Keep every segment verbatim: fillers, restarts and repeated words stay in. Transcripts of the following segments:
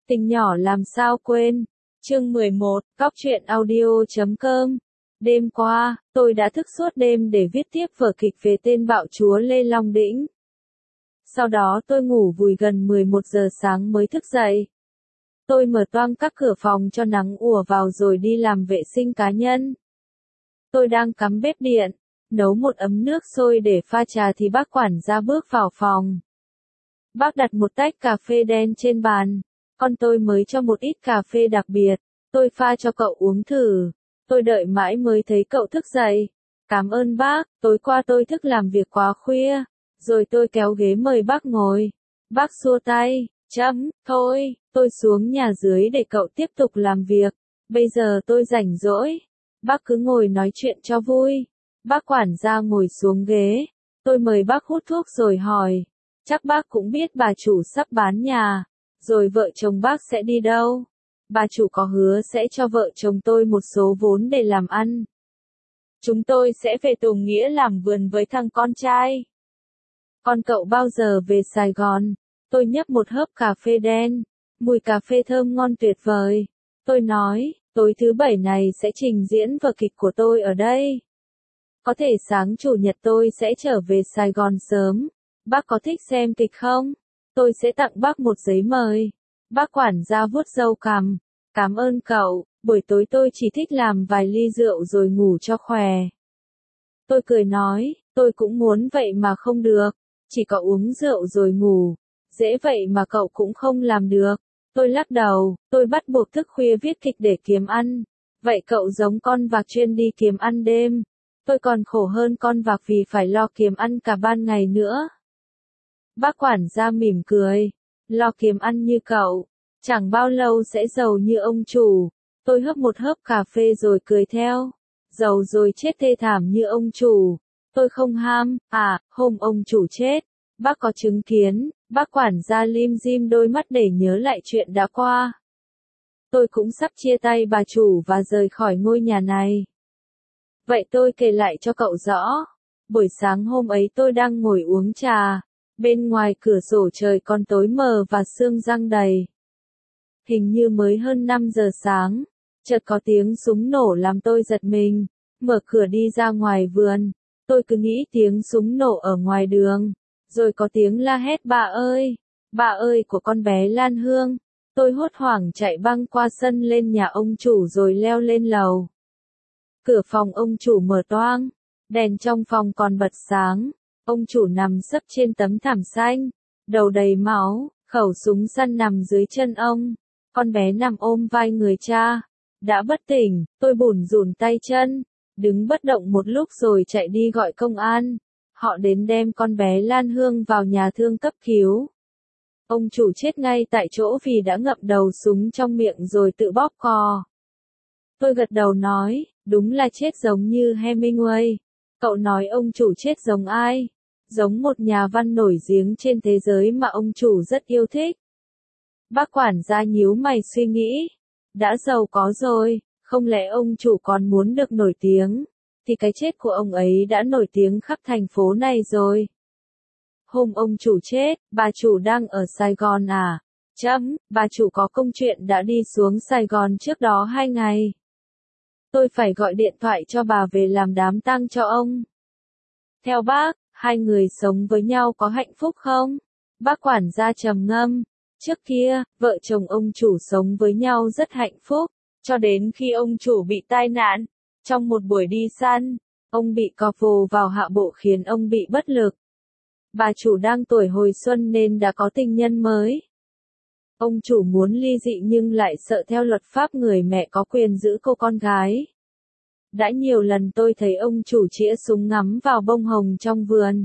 Tình nhỏ làm sao quên. Chương mười một, Cóc truyện audio chấm com. Đêm qua, tôi đã thức suốt đêm để viết tiếp vở kịch về tên bạo chúa Lê Long Đĩnh. Sau đó tôi ngủ vùi gần mười một giờ sáng mới thức dậy. Tôi mở toang các cửa phòng cho nắng ùa vào rồi đi làm vệ sinh cá nhân. Tôi đang cắm bếp điện, nấu một ấm nước sôi để pha trà thì bác quản gia bước vào phòng. Bác đặt một tách cà phê đen trên bàn. Con tôi mới cho một ít cà phê đặc biệt. Tôi pha cho cậu uống thử. Tôi đợi mãi mới thấy cậu thức dậy. Cảm ơn bác, tối qua tôi thức làm việc quá khuya. Rồi tôi kéo ghế mời bác ngồi. Bác xua tay, chấm, thôi, tôi xuống nhà dưới để cậu tiếp tục làm việc. Bây giờ tôi rảnh rỗi. Bác cứ ngồi nói chuyện cho vui. Bác quản gia ngồi xuống ghế. Tôi mời bác hút thuốc rồi hỏi. Chắc bác cũng biết bà chủ sắp bán nhà. Rồi vợ chồng bác sẽ đi đâu? Bà chủ có hứa sẽ cho vợ chồng tôi một số vốn để làm ăn. Chúng tôi sẽ về Tùng Nghĩa làm vườn với thằng con trai. Con cậu bao giờ về Sài Gòn? Tôi nhấp một hớp cà phê đen. Mùi cà phê thơm ngon tuyệt vời. Tôi nói, tối thứ bảy này sẽ trình diễn vở kịch của tôi ở đây. Có thể sáng chủ nhật tôi sẽ trở về Sài Gòn sớm. Bác có thích xem kịch không? Tôi sẽ tặng bác một giấy mời. Bác quản gia vuốt râu cằm. Cảm ơn cậu, buổi tối tôi chỉ thích làm vài ly rượu rồi ngủ cho khỏe. Tôi cười nói, tôi cũng muốn vậy mà không được. Chỉ có uống rượu rồi ngủ. Dễ vậy mà cậu cũng không làm được. Tôi lắc đầu, tôi bắt buộc thức khuya viết kịch để kiếm ăn. Vậy cậu giống con vạc chuyên đi kiếm ăn đêm. Tôi còn khổ hơn con vạc vì phải lo kiếm ăn cả ban ngày nữa. Bác quản gia mỉm cười. Lo kiếm ăn như cậu, chẳng bao lâu sẽ giàu như ông chủ. Tôi hớp một hớp cà phê rồi cười theo. Giàu rồi chết thê thảm như ông chủ. Tôi không ham, à, hôm ông chủ chết. Bác có chứng kiến, bác quản gia lim dim đôi mắt để nhớ lại chuyện đã qua. Tôi cũng sắp chia tay bà chủ và rời khỏi ngôi nhà này. Vậy tôi kể lại cho cậu rõ. Buổi sáng hôm ấy tôi đang ngồi uống trà. Bên ngoài cửa sổ trời còn tối mờ và sương giăng đầy. Hình như mới hơn năm giờ sáng. Chợt có tiếng súng nổ làm tôi giật mình. Mở cửa đi ra ngoài vườn. Tôi cứ nghĩ tiếng súng nổ ở ngoài đường. Rồi có tiếng la hét bà ơi. Bà ơi của con bé Lan Hương. Tôi hốt hoảng chạy băng qua sân lên nhà ông chủ rồi leo lên lầu. Cửa phòng ông chủ mở toang. Đèn trong phòng còn bật sáng. Ông chủ nằm sấp trên tấm thảm xanh, đầu đầy máu, khẩu súng săn nằm dưới chân ông. Con bé nằm ôm vai người cha. Đã bất tỉnh, tôi bủn rủn tay chân, đứng bất động một lúc rồi chạy đi gọi công an. Họ đến đem con bé Lan Hương vào nhà thương cấp cứu. Ông chủ chết ngay tại chỗ vì đã ngậm đầu súng trong miệng rồi tự bóp cò. Tôi gật đầu nói, đúng là chết giống như Hemingway. Cậu nói ông chủ chết giống ai? Giống một nhà văn nổi tiếng trên thế giới mà ông chủ rất yêu thích. Bác quản gia nhíu mày suy nghĩ. Đã giàu có rồi, không lẽ ông chủ còn muốn được nổi tiếng? Thì cái chết của ông ấy đã nổi tiếng khắp thành phố này rồi. Hôm ông chủ chết, bà chủ đang ở Sài Gòn à? Chấm, bà chủ có công chuyện đã đi xuống Sài Gòn trước đó hai ngày. Tôi phải gọi điện thoại cho bà về làm đám tang cho ông. Theo bác, hai người sống với nhau có hạnh phúc không? Bác quản gia trầm ngâm. Trước kia, vợ chồng ông chủ sống với nhau rất hạnh phúc, cho đến khi ông chủ bị tai nạn. Trong một buổi đi săn, ông bị cọp vồ vào hạ bộ khiến ông bị bất lực. Bà chủ đang tuổi hồi xuân nên đã có tình nhân mới. Ông chủ muốn ly dị nhưng lại sợ theo luật pháp người mẹ có quyền giữ cô con gái. Đã nhiều lần tôi thấy ông chủ chĩa súng ngắm vào bông hồng trong vườn.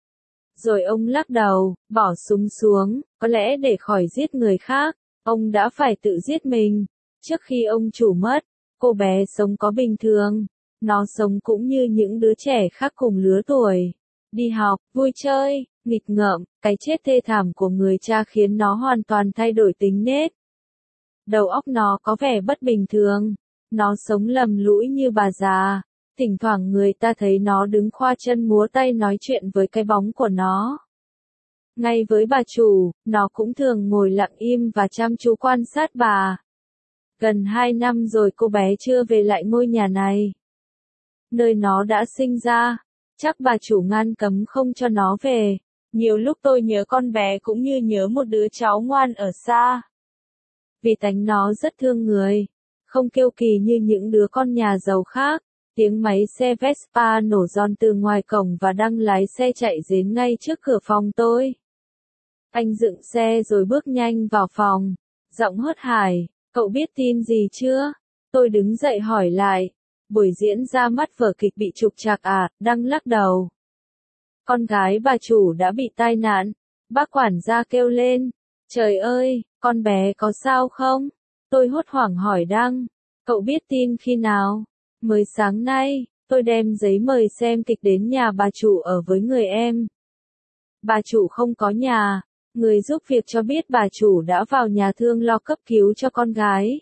Rồi ông lắc đầu, bỏ súng xuống, có lẽ để khỏi giết người khác, ông đã phải tự giết mình. Trước khi ông chủ mất, cô bé sống có bình thường. Nó sống cũng như những đứa trẻ khác cùng lứa tuổi. Đi học, vui chơi, nghịch ngợm, cái chết thê thảm của người cha khiến nó hoàn toàn thay đổi tính nết. Đầu óc nó có vẻ bất bình thường. Nó sống lầm lũi như bà già. Thỉnh thoảng người ta thấy nó đứng khoa chân múa tay nói chuyện với cái bóng của nó. Ngay với bà chủ, nó cũng thường ngồi lặng im và chăm chú quan sát bà. Gần hai năm rồi cô bé chưa về lại ngôi nhà này. Nơi nó đã sinh ra, chắc bà chủ ngăn cấm không cho nó về. Nhiều lúc tôi nhớ con bé cũng như nhớ một đứa cháu ngoan ở xa. Vì tánh nó rất thương người, không kiêu kỳ như những đứa con nhà giàu khác. Tiếng máy xe Vespa nổ giòn từ ngoài cổng và Đăng lái xe chạy đến ngay trước cửa phòng tôi. Anh dựng xe rồi bước nhanh vào phòng, giọng hớt hải, cậu biết tin gì chưa? Tôi đứng dậy hỏi lại, buổi diễn ra mắt vở kịch bị trục trặc à? Đăng lắc đầu. Con gái bà chủ đã bị tai nạn, bác quản gia kêu lên, trời ơi, con bé có sao không? Tôi hốt hoảng hỏi Đăng, cậu biết tin khi nào? Mới sáng nay, tôi đem giấy mời xem kịch đến nhà bà chủ ở với người em. Bà chủ không có nhà, người giúp việc cho biết bà chủ đã vào nhà thương lo cấp cứu cho con gái.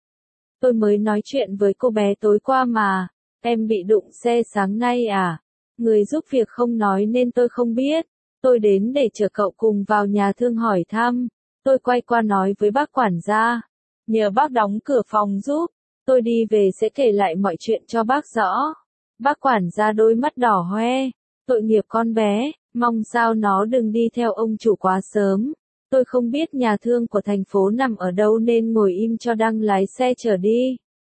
Tôi mới nói chuyện với cô bé tối qua mà, em bị đụng xe sáng nay à? Người giúp việc không nói nên tôi không biết. Tôi đến để chở cậu cùng vào nhà thương hỏi thăm. Tôi quay qua nói với bác quản gia, nhờ bác đóng cửa phòng giúp. Tôi đi về sẽ kể lại mọi chuyện cho bác rõ. Bác quản gia đôi mắt đỏ hoe, tội nghiệp con bé, mong sao nó đừng đi theo ông chủ quá sớm. Tôi không biết nhà thương của thành phố nằm ở đâu nên ngồi im cho Đăng lái xe chở đi.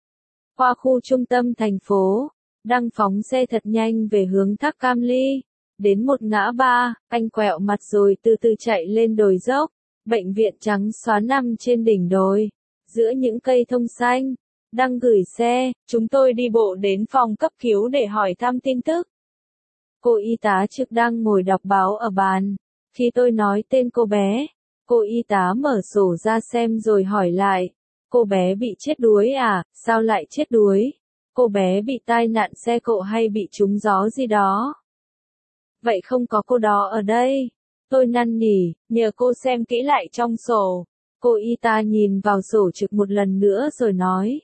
Qua khu trung tâm thành phố, Đăng phóng xe thật nhanh về hướng Thác Cam Ly. Đến một ngã ba, anh quẹo mặt rồi từ từ chạy lên đồi dốc. Bệnh viện trắng xóa nằm trên đỉnh đồi, giữa những cây thông xanh. Đăng gửi xe, chúng tôi đi bộ đến phòng cấp cứu để hỏi thăm tin tức. Cô y tá trực đang ngồi đọc báo ở bàn. Khi tôi nói tên cô bé, cô y tá mở sổ ra xem rồi hỏi lại. Cô bé bị chết đuối à? Sao lại chết đuối? Cô bé bị tai nạn xe cộ hay bị trúng gió gì đó? Vậy không có cô đó ở đây. Tôi năn nỉ, nhờ cô xem kỹ lại trong sổ. Cô y tá nhìn vào sổ trực một lần nữa rồi nói.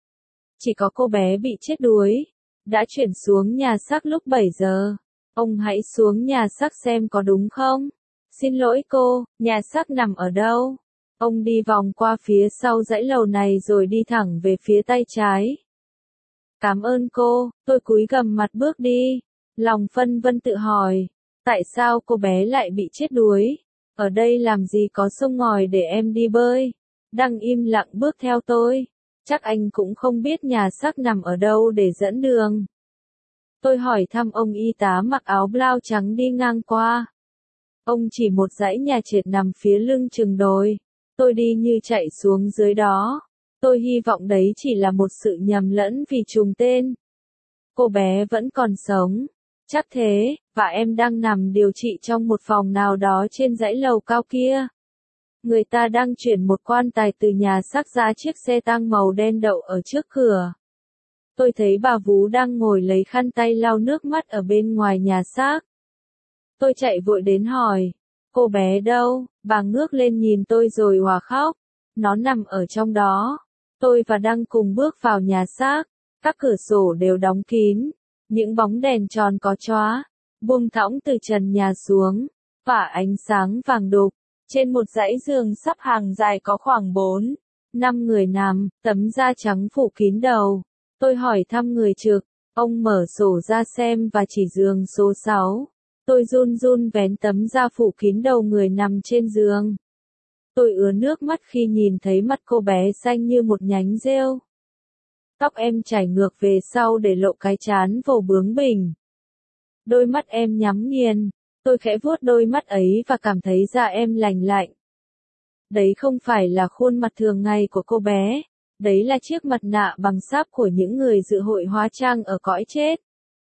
Chỉ có cô bé bị chết đuối. Đã chuyển xuống nhà xác lúc bảy giờ. Ông hãy xuống nhà xác xem có đúng không? Xin lỗi cô, nhà xác nằm ở đâu? Ông đi vòng qua phía sau dãy lầu này rồi đi thẳng về phía tay trái. Cảm ơn cô, tôi cúi gằm mặt bước đi. Lòng phân vân tự hỏi, tại sao cô bé lại bị chết đuối? Ở đây làm gì có sông ngòi để em đi bơi? Đăng im lặng bước theo tôi. Chắc anh cũng không biết nhà xác nằm ở đâu để dẫn đường. Tôi hỏi thăm ông y tá mặc áo blau trắng đi ngang qua. Ông chỉ một dãy nhà trệt nằm phía lưng chừng đồi. Tôi đi như chạy xuống dưới đó. Tôi hy vọng đấy chỉ là một sự nhầm lẫn vì trùng tên. Cô bé vẫn còn sống. Chắc thế, và em đang nằm điều trị trong một phòng nào đó trên dãy lầu cao kia. Người ta đang chuyển một quan tài từ nhà xác ra chiếc xe tang màu đen đậu ở trước cửa. Tôi thấy bà Vú đang ngồi lấy khăn tay lau nước mắt ở bên ngoài nhà xác. Tôi chạy vội đến hỏi, cô bé đâu? Bà ngước lên nhìn tôi rồi òa khóc. Nó nằm ở trong đó. Tôi và Đăng cùng bước vào nhà xác. Các cửa sổ đều đóng kín. Những bóng đèn tròn có chóa, buông thõng từ trần nhà xuống, tỏa ánh sáng vàng đục. Trên một dãy giường sắp hàng dài có khoảng bốn, năm người nằm, tấm da trắng phủ kín đầu. Tôi hỏi thăm người trực, ông mở sổ ra xem và chỉ giường số sáu. Tôi run run vén tấm da phủ kín đầu người nằm trên giường. Tôi ứa nước mắt khi nhìn thấy mắt cô bé xanh như một nhánh rêu. Tóc em chảy ngược về sau để lộ cái trán vồ bướng bỉnh. Đôi mắt em nhắm nghiền. Tôi khẽ vuốt đôi mắt ấy và cảm thấy da em lành lạnh. Đấy không phải là khuôn mặt thường ngày của cô bé. Đấy là chiếc mặt nạ bằng sáp của những người dự hội hóa trang ở cõi chết.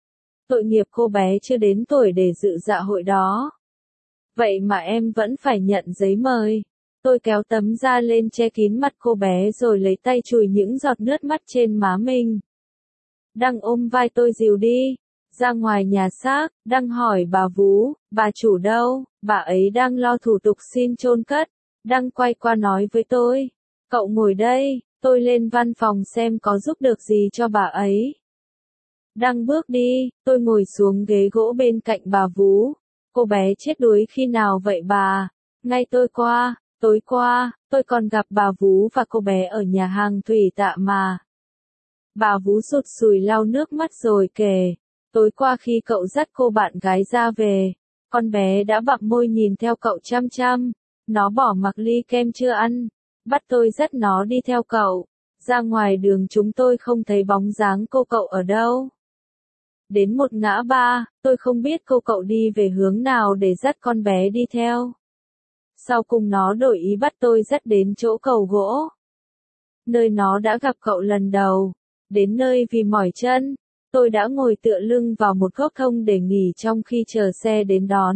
Tội nghiệp cô bé chưa đến tuổi để dự dạ hội đó. Vậy mà em vẫn phải nhận giấy mời. Tôi kéo tấm da lên che kín mặt cô bé rồi lấy tay chùi những giọt nước mắt trên má mình. Đăng ôm vai tôi dìu đi. Ra ngoài nhà xác, Đăng hỏi bà Vú, bà chủ đâu? Bà ấy đang lo thủ tục xin chôn cất. Đăng quay qua nói với tôi, cậu ngồi đây, tôi lên văn phòng xem có giúp được gì cho bà ấy. Đăng bước đi, tôi ngồi xuống ghế gỗ bên cạnh bà Vú. Cô bé chết đuối khi nào vậy bà? Ngay tôi qua, tối qua, tôi còn gặp bà Vú và cô bé ở nhà hàng Thủy Tạ mà. Bà Vú sụt sùi lau nước mắt rồi kể, tối qua khi cậu dắt cô bạn gái ra về, con bé đã bặm môi nhìn theo cậu chăm chăm, nó bỏ mặc ly kem chưa ăn, bắt tôi dắt nó đi theo cậu, ra ngoài đường chúng tôi không thấy bóng dáng cô cậu ở đâu. Đến một ngã ba, tôi không biết cô cậu đi về hướng nào để dắt con bé đi theo. Sau cùng nó đổi ý bắt tôi dắt đến chỗ cầu gỗ, nơi nó đã gặp cậu lần đầu. Đến nơi vì mỏi chân, tôi đã ngồi tựa lưng vào một gốc thông để nghỉ trong khi chờ xe đến đón.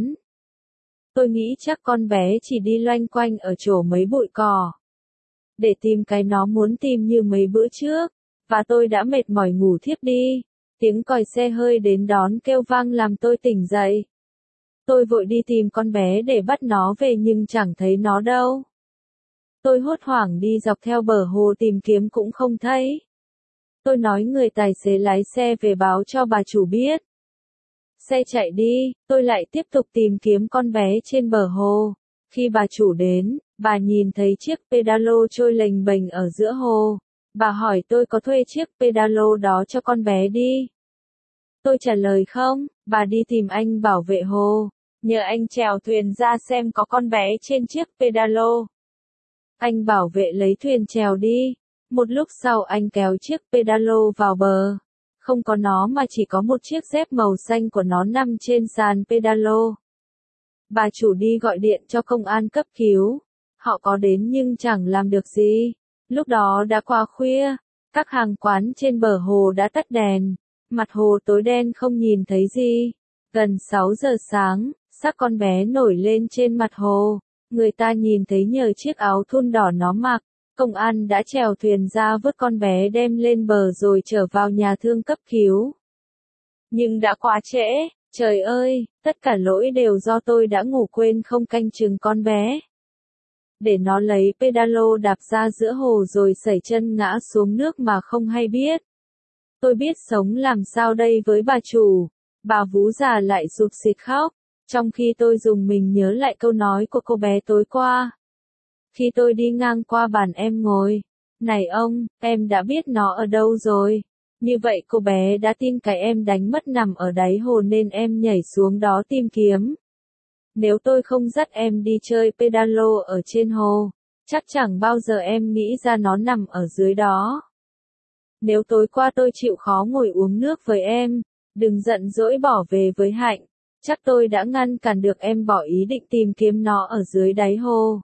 Tôi nghĩ chắc con bé chỉ đi loanh quanh ở chỗ mấy bụi cỏ, để tìm cái nó muốn tìm như mấy bữa trước, và tôi đã mệt mỏi ngủ thiếp đi. Tiếng còi xe hơi đến đón kêu vang làm tôi tỉnh dậy. Tôi vội đi tìm con bé để bắt nó về nhưng chẳng thấy nó đâu. Tôi hốt hoảng đi dọc theo bờ hồ tìm kiếm cũng không thấy. Tôi nói người tài xế lái xe về báo cho bà chủ biết. Xe chạy đi, tôi lại tiếp tục tìm kiếm con bé trên bờ hồ. Khi bà chủ đến, bà nhìn thấy chiếc pedalo trôi lềnh bềnh ở giữa hồ. Bà hỏi tôi có thuê chiếc pedalo đó cho con bé đi. Tôi trả lời không, bà đi tìm anh bảo vệ hồ, nhờ anh chèo thuyền ra xem có con bé trên chiếc pedalo. Anh bảo vệ lấy thuyền chèo đi. Một lúc sau anh kéo chiếc pedalo vào bờ. Không có nó mà chỉ có một chiếc dép màu xanh của nó nằm trên sàn pedalo. Bà chủ đi gọi điện cho công an cấp cứu. Họ có đến nhưng chẳng làm được gì. Lúc đó đã qua khuya, các hàng quán trên bờ hồ đã tắt đèn. Mặt hồ tối đen không nhìn thấy gì. Gần sáu giờ sáng, xác con bé nổi lên trên mặt hồ. Người ta nhìn thấy nhờ chiếc áo thun đỏ nó mặc. Công an đã chèo thuyền ra vớt con bé đem lên bờ rồi trở vào nhà thương cấp cứu. Nhưng đã quá trễ, trời ơi, tất cả lỗi đều do tôi đã ngủ quên không canh chừng con bé. Để nó lấy pedalo đạp ra giữa hồ rồi sẩy chân ngã xuống nước mà không hay biết. Tôi biết sống làm sao đây với bà chủ. Bà Vú già lại sụp sịt khóc, trong khi tôi dùng mình nhớ lại câu nói của cô bé tối qua. Khi tôi đi ngang qua bàn em ngồi, này ông, em đã biết nó ở đâu rồi. Như vậy cô bé đã tin cái em đánh mất nằm ở đáy hồ nên em nhảy xuống đó tìm kiếm. Nếu tôi không dắt em đi chơi pedalo ở trên hồ, chắc chẳng bao giờ em nghĩ ra nó nằm ở dưới đó. Nếu tối qua tôi chịu khó ngồi uống nước với em, đừng giận dỗi bỏ về với Hạnh, chắc tôi đã ngăn cản được em bỏ ý định tìm kiếm nó ở dưới đáy hồ.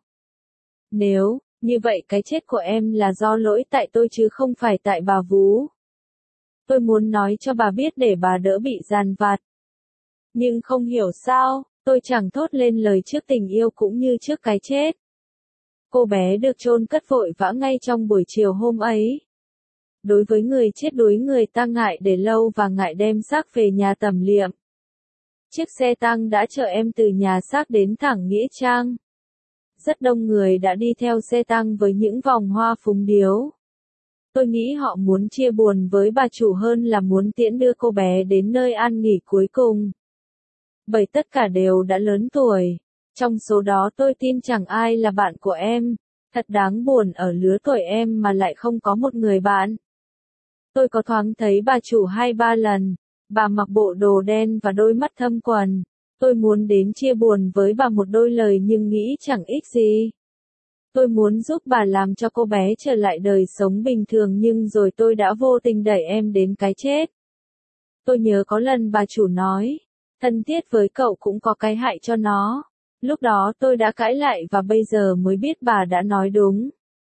Nếu, như vậy cái chết của em là do lỗi tại tôi chứ không phải tại bà Vú. Tôi muốn nói cho bà biết để bà đỡ bị dằn vặt. Nhưng không hiểu sao, tôi chẳng thốt lên lời trước tình yêu cũng như trước cái chết. Cô bé được chôn cất vội vã ngay trong buổi chiều hôm ấy. Đối với người chết đuối người ta ngại để lâu và ngại đem xác về nhà tẩm liệm. Chiếc xe tang đã chở em từ nhà xác đến thẳng Nghĩa Trang. Rất đông người đã đi theo xe tang với những vòng hoa phúng điếu. Tôi nghĩ họ muốn chia buồn với bà chủ hơn là muốn tiễn đưa cô bé đến nơi an nghỉ cuối cùng. Bởi tất cả đều đã lớn tuổi. Trong số đó tôi tin chẳng ai là bạn của em. Thật đáng buồn ở lứa tuổi em mà lại không có một người bạn. Tôi có thoáng thấy bà chủ hai ba lần. Bà mặc bộ đồ đen và đôi mắt thâm quầng. Tôi muốn đến chia buồn với bà một đôi lời nhưng nghĩ chẳng ích gì. Tôi muốn giúp bà làm cho cô bé trở lại đời sống bình thường nhưng rồi tôi đã vô tình đẩy em đến cái chết. Tôi nhớ có lần bà chủ nói, thân thiết với cậu cũng có cái hại cho nó. Lúc đó tôi đã cãi lại và bây giờ mới biết bà đã nói đúng.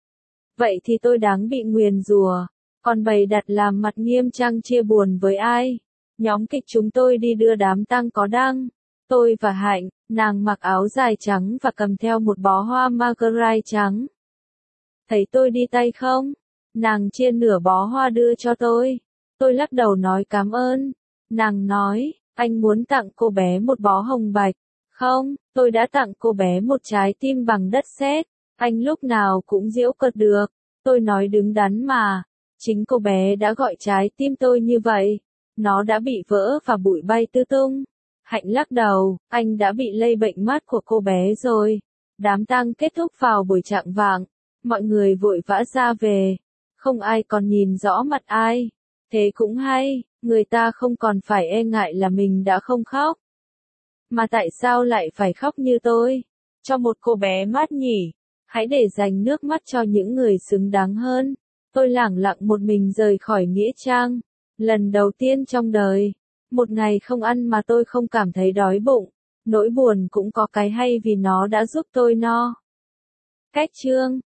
Vậy thì tôi đáng bị nguyền rủa, còn bày đặt làm mặt nghiêm trang chia buồn với ai? Nhóm kịch chúng tôi đi đưa đám tang có đăng. Tôi và Hạnh, nàng mặc áo dài trắng và cầm theo một bó hoa marguerite trắng. Thấy tôi đi tay không? Nàng chia nửa bó hoa đưa cho tôi. Tôi lắc đầu nói cảm ơn. Nàng nói, anh muốn tặng cô bé một bó hồng bạch. Không, tôi đã tặng cô bé một trái tim bằng đất sét. Anh lúc nào cũng giễu cợt được. Tôi nói đứng đắn mà. Chính cô bé đã gọi trái tim tôi như vậy. Nó đã bị vỡ và bụi bay tứ tung. Hạnh lắc đầu, anh đã bị lây bệnh mắt của cô bé rồi. Đám tang kết thúc vào buổi chạng vạng, mọi người vội vã ra về, không ai còn nhìn rõ mặt ai. Thế cũng hay, người ta không còn phải e ngại là mình đã không khóc. Mà tại sao lại phải khóc như tôi? Cho một cô bé mát nhỉ? Hãy để dành nước mắt cho những người xứng đáng hơn. Tôi lẳng lặng một mình rời khỏi nghĩa trang. Lần đầu tiên trong đời, một ngày không ăn mà tôi không cảm thấy đói bụng. Nỗi buồn cũng có cái hay vì nó đã giúp tôi no. Cách chương